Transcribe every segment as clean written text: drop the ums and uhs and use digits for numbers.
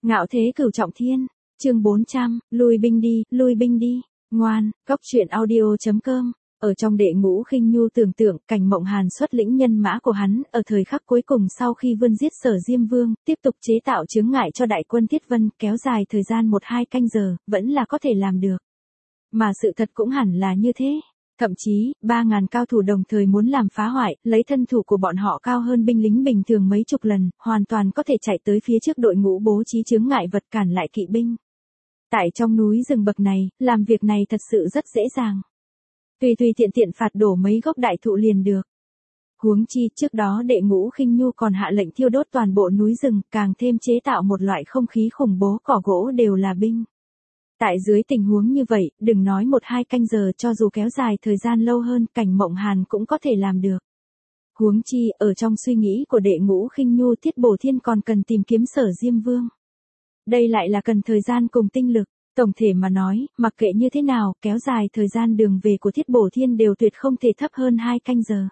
Ngạo thế cửu trọng thiên, chương 400, lui binh đi, ngoan, góc truyện audio.com. Ở trong Đệ Ngũ Khinh Nhu tưởng tượng Cảnh Mộng Hàn xuất lĩnh nhân mã của hắn ở thời khắc cuối cùng sau khi vươn giết Sở Diêm Vương, tiếp tục chế tạo chướng ngại cho đại quân Thiết Vân, kéo dài thời gian 1-2 canh giờ, vẫn là có thể làm được. Mà sự thật cũng hẳn là như thế. Thậm chí, 3.000 cao thủ đồng thời muốn làm phá hoại, lấy thân thủ của bọn họ cao hơn binh lính bình thường mấy chục lần, hoàn toàn có thể chạy tới phía trước đội ngũ bố trí chướng ngại vật cản lại kỵ binh. Tại trong núi rừng bậc này, làm việc này thật sự rất dễ dàng. Tùy tiện phạt đổ mấy gốc đại thụ liền được. Huống chi, trước đó Đệ Ngũ Khinh Nhu còn hạ lệnh thiêu đốt toàn bộ núi rừng, càng thêm chế tạo một loại không khí khủng bố, cỏ gỗ đều là binh. Tại dưới tình huống như vậy, đừng nói 1-2 canh giờ, cho dù kéo dài thời gian lâu hơn, Cảnh Mộng Hàn cũng có thể làm được. Huống chi, ở trong suy nghĩ của Đệ Ngũ Khinh Nhu, Thiết Bổ Thiên còn cần tìm kiếm Sở Diêm Vương. Đây lại là cần thời gian cùng tinh lực. Tổng thể mà nói, mặc kệ như thế nào, kéo dài thời gian đường về của Thiết Bổ Thiên đều tuyệt không thể thấp hơn 2 canh giờ.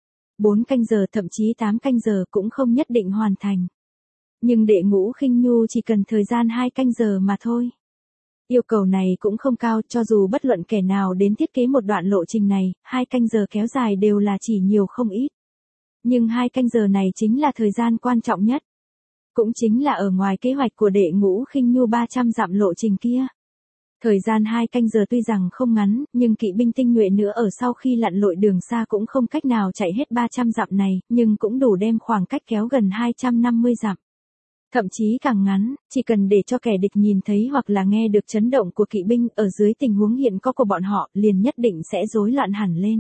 4 canh giờ thậm chí 8 canh giờ cũng không nhất định hoàn thành. Nhưng Đệ Ngũ Khinh Nhu chỉ cần thời gian 2 canh giờ mà thôi. Yêu cầu này cũng không cao, cho dù bất luận kẻ nào đến thiết kế một đoạn lộ trình này, 2 canh giờ kéo dài đều là chỉ nhiều không ít. Nhưng 2 canh giờ này chính là thời gian quan trọng nhất. Cũng chính là ở ngoài kế hoạch của Đệ Ngũ Khinh Nhu 300 dặm lộ trình kia. Thời gian 2 canh giờ tuy rằng không ngắn, nhưng kỵ binh tinh nhuệ nữa ở sau khi lặn lội đường xa cũng không cách nào chạy hết 300 dặm này, nhưng cũng đủ đem khoảng cách kéo gần 250 dặm. Thậm chí càng ngắn, chỉ cần để cho kẻ địch nhìn thấy hoặc là nghe được chấn động của kỵ binh ở dưới tình huống hiện có của bọn họ, liền nhất định sẽ rối loạn hẳn lên.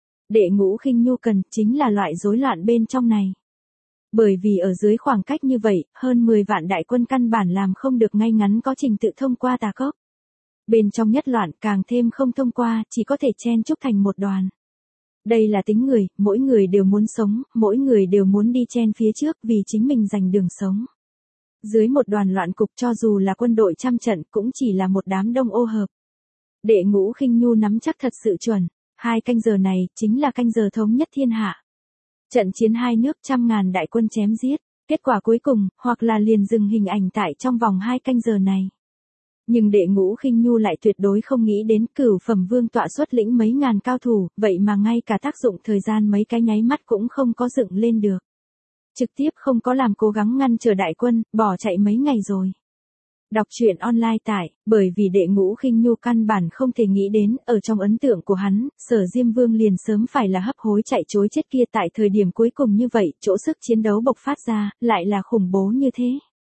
Đệ Ngũ Khinh Nhu cần chính là loại rối loạn bên trong này. Bởi vì ở dưới khoảng cách như vậy, hơn 10 vạn đại quân căn bản làm không được ngay ngắn có trình tự thông qua Tà Cốc. Bên trong nhất loạn càng thêm không thông qua, chỉ có thể chen chúc thành một đoàn. Đây là tính người, mỗi người đều muốn sống, mỗi người đều muốn đi chen phía trước vì chính mình giành đường sống. Dưới một đoàn loạn cục cho dù là quân đội trăm trận cũng chỉ là một đám đông ô hợp. Đệ Ngũ Khinh Nhu nắm chắc thật sự chuẩn, 2 canh giờ này chính là canh giờ thống nhất thiên hạ. Trận chiến hai nước 100.000 đại quân chém giết, kết quả cuối cùng, hoặc là liền dừng hình ảnh tại trong vòng 2 canh giờ này. Nhưng Đệ Ngũ Khinh Nhu lại tuyệt đối không nghĩ đến Cửu Phẩm Vương tọa xuất lĩnh mấy ngàn cao thủ, vậy mà ngay cả tác dụng thời gian mấy cái nháy mắt cũng không có dựng lên được. Trực tiếp không có làm cố gắng ngăn chờ đại quân, bỏ chạy mấy ngày rồi. Đọc truyện online tại, bởi vì Đệ Ngũ Khinh Nhu căn bản không thể nghĩ đến, ở trong ấn tượng của hắn, Sở Diêm Vương liền sớm phải là hấp hối chạy trối chết kia, tại thời điểm cuối cùng như vậy, chỗ sức chiến đấu bộc phát ra, lại là khủng bố như thế.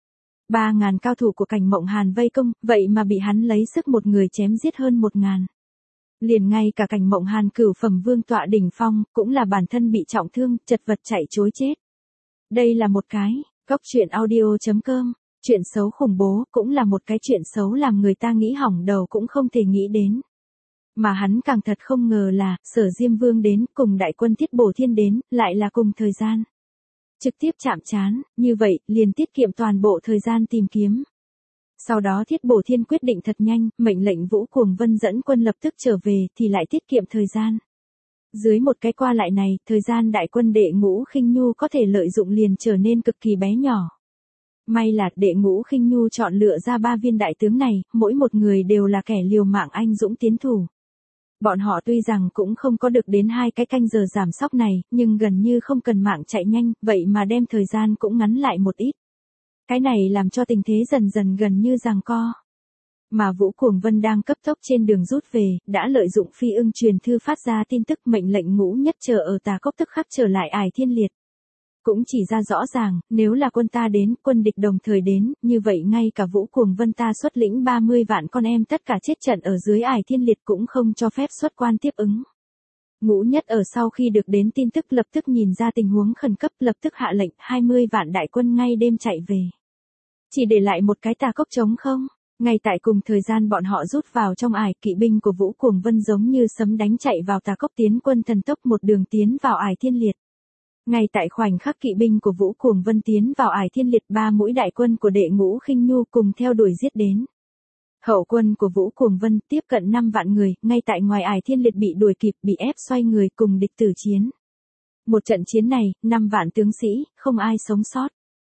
3.000 cao thủ của Cảnh Mộng Hàn vây công, vậy mà bị hắn lấy sức một người chém giết hơn 1.000. Liền ngay cả Cảnh Mộng Hàn Cửu Phẩm Vương tọa đỉnh phong, cũng là bản thân bị trọng thương, chật vật chạy trối chết. Đây là một cái, góc truyện audio.com, chuyện xấu khủng bố, cũng là một cái chuyện xấu làm người ta nghĩ hỏng đầu cũng không thể nghĩ đến. Mà hắn càng thật không ngờ là, Sở Diêm Vương đến, cùng đại quân Thiết Bổ Thiên đến, lại là cùng thời gian. Trực tiếp chạm trán, như vậy, liền tiết kiệm toàn bộ thời gian tìm kiếm. Sau đó Thiết Bổ Thiên quyết định thật nhanh, mệnh lệnh Vũ Cuồng Vân dẫn quân lập tức trở về, thì lại tiết kiệm thời gian. Dưới một cái qua lại này, thời gian đại quân Đệ Ngũ Khinh Nhu có thể lợi dụng liền trở nên cực kỳ bé nhỏ. May là Đệ Ngũ Khinh Nhu chọn lựa ra 3 viên đại tướng này, mỗi một người đều là kẻ liều mạng anh dũng tiến thủ. Bọn họ tuy rằng cũng không có được đến 2 cái canh giờ giảm sóc này, nhưng gần như không cần mạng chạy nhanh, vậy mà đem thời gian cũng ngắn lại một ít. Cái này làm cho tình thế dần dần gần như giằng co. Mà Vũ Cuồng Vân đang cấp tốc trên đường rút về, đã lợi dụng Phi Ưng truyền thư phát ra tin tức mệnh lệnh Ngũ Nhất chờ ở Tà Cốc tức khắc trở lại Ải Thiên Liệt. Cũng chỉ ra rõ ràng, nếu là quân ta đến, quân địch đồng thời đến, như vậy ngay cả Vũ Cuồng Vân ta xuất lĩnh 30 vạn con em tất cả chết trận ở dưới Ải Thiên Liệt cũng không cho phép xuất quan tiếp ứng. Ngũ Nhất ở sau khi được đến tin tức lập tức nhìn ra tình huống khẩn cấp, lập tức hạ lệnh 20 vạn đại quân ngay đêm chạy về. Chỉ để lại một cái Tà Cốc trống không. Ngay tại cùng thời gian bọn họ rút vào trong ải, kỵ binh của Vũ Cuồng Vân giống như sấm đánh chạy vào Tà Cốc, tiến quân thần tốc một đường tiến vào Ải Thiên Liệt. Ngay tại khoảnh khắc kỵ binh của Vũ Cuồng Vân tiến vào Ải Thiên Liệt, 3 mũi đại quân của Đệ Ngũ Khinh Nhu cùng theo đuổi giết đến. Hậu quân của Vũ Cuồng Vân tiếp cận 5 vạn người, ngay tại ngoài Ải Thiên Liệt bị đuổi kịp, bị ép xoay người cùng địch tử chiến. Một trận chiến này, 5 vạn tướng sĩ, không ai sống sót.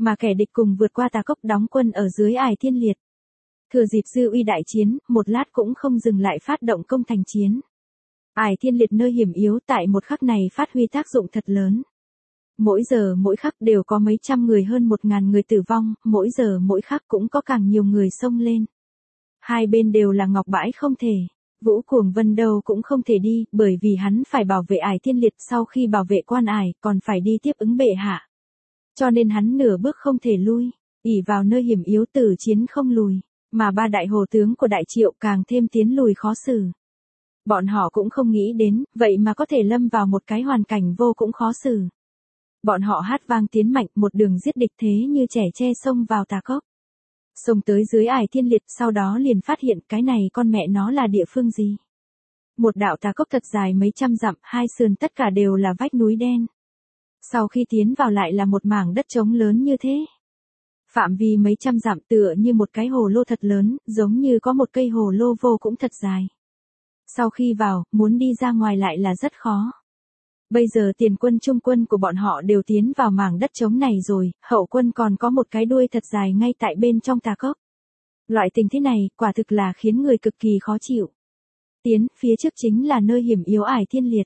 mà kẻ địch cùng vượt qua Tà Cốc đóng quân ở dưới Ải Thiên Liệt. Thừa dịp dư uy đại chiến, một lát cũng không dừng lại phát động công thành chiến. Ải Thiên Liệt nơi hiểm yếu tại một khắc này phát huy tác dụng thật lớn. Mỗi giờ mỗi khắc đều có mấy trăm người hơn 1.000 người tử vong, mỗi giờ mỗi khắc cũng có càng nhiều người xông lên. Hai bên đều là ngọc bãi không thể. Vũ Cuồng Vân đâu cũng không thể đi, bởi vì hắn phải bảo vệ Ải Thiên Liệt, sau khi bảo vệ quan ải, còn phải đi tiếp ứng bệ hạ. Cho nên hắn nửa bước không thể lui, ỷ vào nơi hiểm yếu tử chiến không lùi, mà ba đại hồ tướng của Đại Triệu càng thêm tiến lùi khó xử. Bọn họ cũng không nghĩ đến, vậy mà có thể lâm vào một cái hoàn cảnh vô cũng khó xử. Bọn họ hát vang tiến mạnh, một đường giết địch thế như trẻ tre xông vào Tà Cốc. Xông tới dưới Ải Thiên Liệt, sau đó liền phát hiện cái này con mẹ nó là địa phương gì. Một đạo Tà Cốc thật dài mấy trăm dặm, hai sườn tất cả đều là vách núi đen. Sau khi tiến vào lại là một mảng đất trống lớn như thế. Phạm vi mấy trăm dặm tựa như một cái hồ lô thật lớn, giống như có một cây hồ lô vô cũng thật dài. Sau khi vào, muốn đi ra ngoài lại là rất khó. Bây giờ tiền quân trung quân của bọn họ đều tiến vào mảng đất trống này rồi, hậu quân còn có một cái đuôi thật dài ngay tại bên trong Tà Cốc. Loại tình thế này, quả thực là khiến người cực kỳ khó chịu. Tiến, phía trước chính là nơi hiểm yếu Ải Thiên Liệt.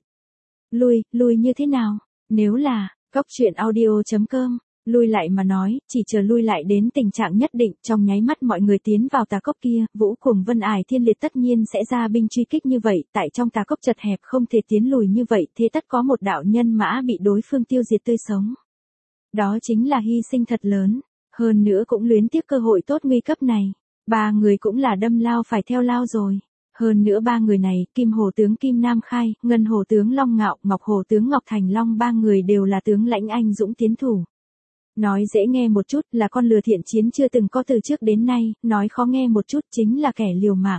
Lui như thế nào? Nếu là, coctruyện.audio.com, lui lại mà nói, chỉ chờ lui lại đến tình trạng nhất định, trong nháy mắt mọi người tiến vào Tà Cốc kia, Vũ Cuồng Vân Ải Thiên Liệt tất nhiên sẽ ra binh truy kích như vậy, tại trong Tà Cốc chật hẹp không thể tiến lùi như vậy, thế tất có một đạo nhân mã bị đối phương tiêu diệt tươi sống. Đó chính là hy sinh thật lớn, hơn nữa cũng luyến tiếc cơ hội tốt nguy cấp này. Ba người cũng là đâm lao phải theo lao rồi. Hơn nữa ba người này, Kim Hồ tướng Kim Nam Khai, Ngân Hồ tướng Long Ngạo, Ngọc Hồ tướng Ngọc Thành Long, ba người đều là tướng lãnh anh dũng tiến thủ. Nói dễ nghe một chút là con lừa thiện chiến chưa từng có từ trước đến nay, nói khó nghe một chút chính là kẻ liều mạng.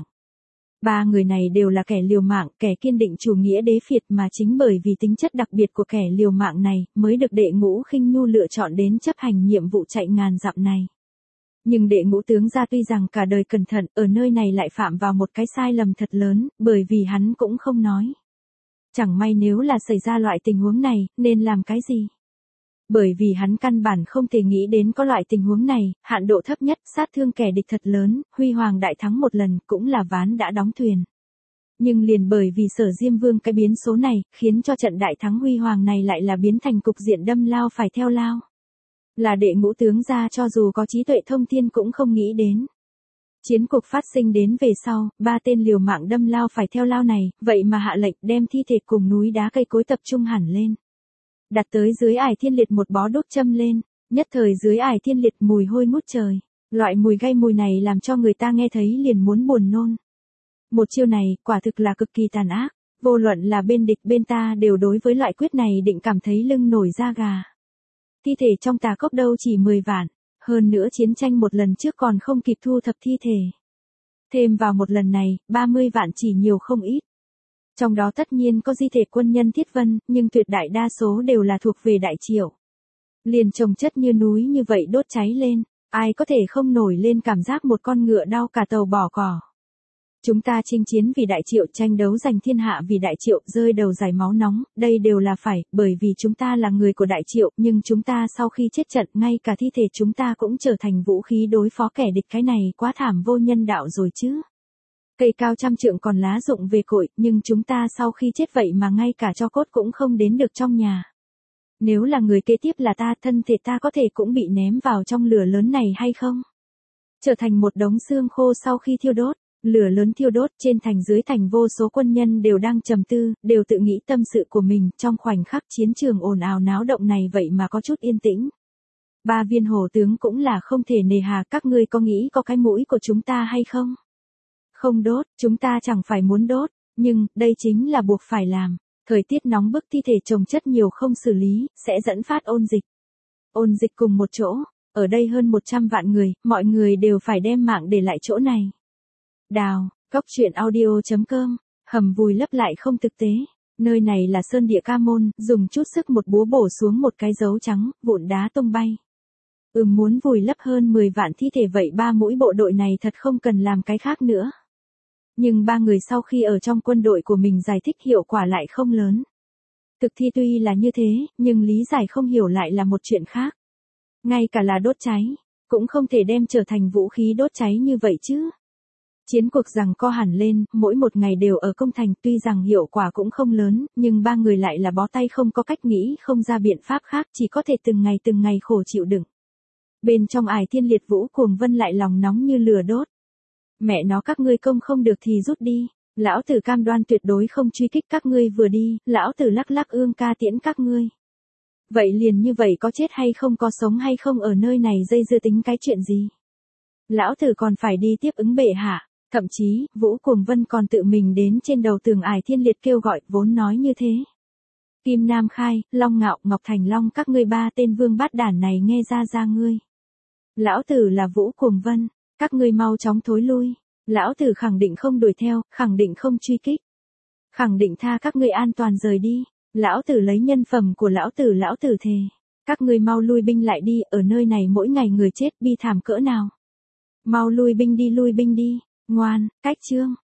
Ba người này đều là kẻ liều mạng, kẻ kiên định chủ nghĩa đế phiệt, mà chính bởi vì tính chất đặc biệt của kẻ liều mạng này, mới được Đệ Ngũ Khinh Nhu lựa chọn đến chấp hành nhiệm vụ chạy ngàn dặm này. Nhưng Đệ Ngũ tướng gia tuy rằng cả đời cẩn thận, ở nơi này lại phạm vào một cái sai lầm thật lớn, bởi vì hắn cũng không nói. Chẳng may nếu là xảy ra loại tình huống này, nên làm cái gì? Bởi vì hắn căn bản không thể nghĩ đến có loại tình huống này, hạn độ thấp nhất, sát thương kẻ địch thật lớn, huy hoàng đại thắng một lần, cũng là ván đã đóng thuyền. Nhưng liền bởi vì Sở Diêm Vương cái biến số này, khiến cho trận đại thắng huy hoàng này lại là biến thành cục diện đâm lao phải theo lao. Là Đệ Ngũ tướng gia cho dù có trí tuệ thông thiên cũng không nghĩ đến. Chiến cuộc phát sinh đến về sau, ba tên liều mạng đâm lao phải theo lao này, vậy mà hạ lệnh đem thi thể cùng núi đá cây cối tập trung hẳn lên. Đặt tới dưới Ải Thiên Liệt một bó đốt châm lên, nhất thời dưới Ải Thiên Liệt mùi hôi ngút trời. Loại mùi gây mùi này làm cho người ta nghe thấy liền muốn buồn nôn. Một chiêu này, quả thực là cực kỳ tàn ác, vô luận là bên địch bên ta đều đối với loại quyết này định cảm thấy lưng nổi da gà. Thi thể trong Tà Cốc đâu chỉ 10 vạn, hơn nữa chiến tranh một lần trước còn không kịp thu thập thi thể. Thêm vào một lần này, 30 vạn chỉ nhiều không ít. Trong đó tất nhiên có di thể quân nhân Thiết Vân, nhưng tuyệt đại đa số đều là thuộc về Đại Triệu. Liền chồng chất như núi như vậy đốt cháy lên, ai có thể không nổi lên cảm giác một con ngựa đau cả tàu bỏ cỏ. Chúng ta chinh chiến vì Đại Triệu, tranh đấu giành thiên hạ vì Đại Triệu, rơi đầu rải máu nóng, đây đều là phải, bởi vì chúng ta là người của Đại Triệu, nhưng chúng ta sau khi chết trận, ngay cả thi thể chúng ta cũng trở thành vũ khí đối phó kẻ địch, cái này quá thảm vô nhân đạo rồi chứ. Cây cao trăm trượng còn lá rụng về cội, nhưng chúng ta sau khi chết vậy mà ngay cả tro cốt cũng không đến được trong nhà. Nếu là người kế tiếp là ta, thân thể ta có thể cũng bị ném vào trong lửa lớn này hay không? Trở thành một đống xương khô sau khi thiêu đốt. Lửa lớn thiêu đốt, trên thành dưới thành vô số quân nhân đều đang trầm tư, đều tự nghĩ tâm sự của mình, trong khoảnh khắc chiến trường ồn ào náo động này vậy mà có chút yên tĩnh. Ba viên hổ tướng cũng là không thể nề hà, các ngươi có nghĩ có cái mũi của chúng ta hay không? Không đốt, chúng ta chẳng phải muốn đốt, nhưng, đây chính là buộc phải làm. Thời tiết nóng bức, thi thể chồng chất nhiều không xử lý, sẽ dẫn phát ôn dịch. Ôn dịch cùng một chỗ, ở đây hơn 100 vạn người, mọi người đều phải đem mạng để lại chỗ này. Đào, coctruyện.audio.com, hầm vùi lấp lại không thực tế. Nơi này là sơn địa ca môn, dùng chút sức một búa bổ xuống một cái dấu trắng, vụn đá tung bay. Muốn vùi lấp hơn 10 vạn thi thể vậy ba mũi bộ đội này thật không cần làm cái khác nữa. Nhưng ba người sau khi ở trong quân đội của mình giải thích hiệu quả lại không lớn. Thực thi tuy là như thế, nhưng lý giải không hiểu lại là một chuyện khác. ngay cả là đốt cháy, cũng không thể đem trở thành vũ khí đốt cháy như vậy chứ. Chiến cuộc giằng co hẳn lên, mỗi một ngày đều ở công thành, tuy rằng hiệu quả cũng không lớn, nhưng ba người lại là bó tay không có cách nghĩ, không ra biện pháp khác, chỉ có thể từng ngày khổ chịu đựng. Bên trong Ải Thiên Liệt Vũ Cuồng Vân lại lòng nóng như lửa đốt. Mẹ nó, các ngươi công không được thì rút đi, lão tử cam đoan tuyệt đối không truy kích các ngươi, vừa đi, lão tử lắc lắc ương ca tiễn các ngươi. Vậy liền như vậy, có chết hay không, có sống hay không, ở nơi này dây dưa tính cái chuyện gì? Lão tử còn phải đi tiếp ứng bệ hạ. Thậm chí, Vũ Cuồng Vân còn tự mình đến trên đầu tường Ải Thiên Liệt kêu gọi, vốn nói như thế. Kim Nam Khai, Long Ngạo, Ngọc Thành Long, các ngươi ba tên vương bát đản này nghe ra ngươi. Lão tử là Vũ Cuồng Vân, các ngươi mau chóng thối lui. Lão tử khẳng định không đuổi theo, khẳng định không truy kích. Khẳng định tha các ngươi an toàn rời đi. Lão tử lấy nhân phẩm của lão tử thề. Các ngươi mau lui binh lại đi, ở nơi này mỗi ngày người chết bi thảm cỡ nào. Mau lui binh đi. Ngoan, cách chương.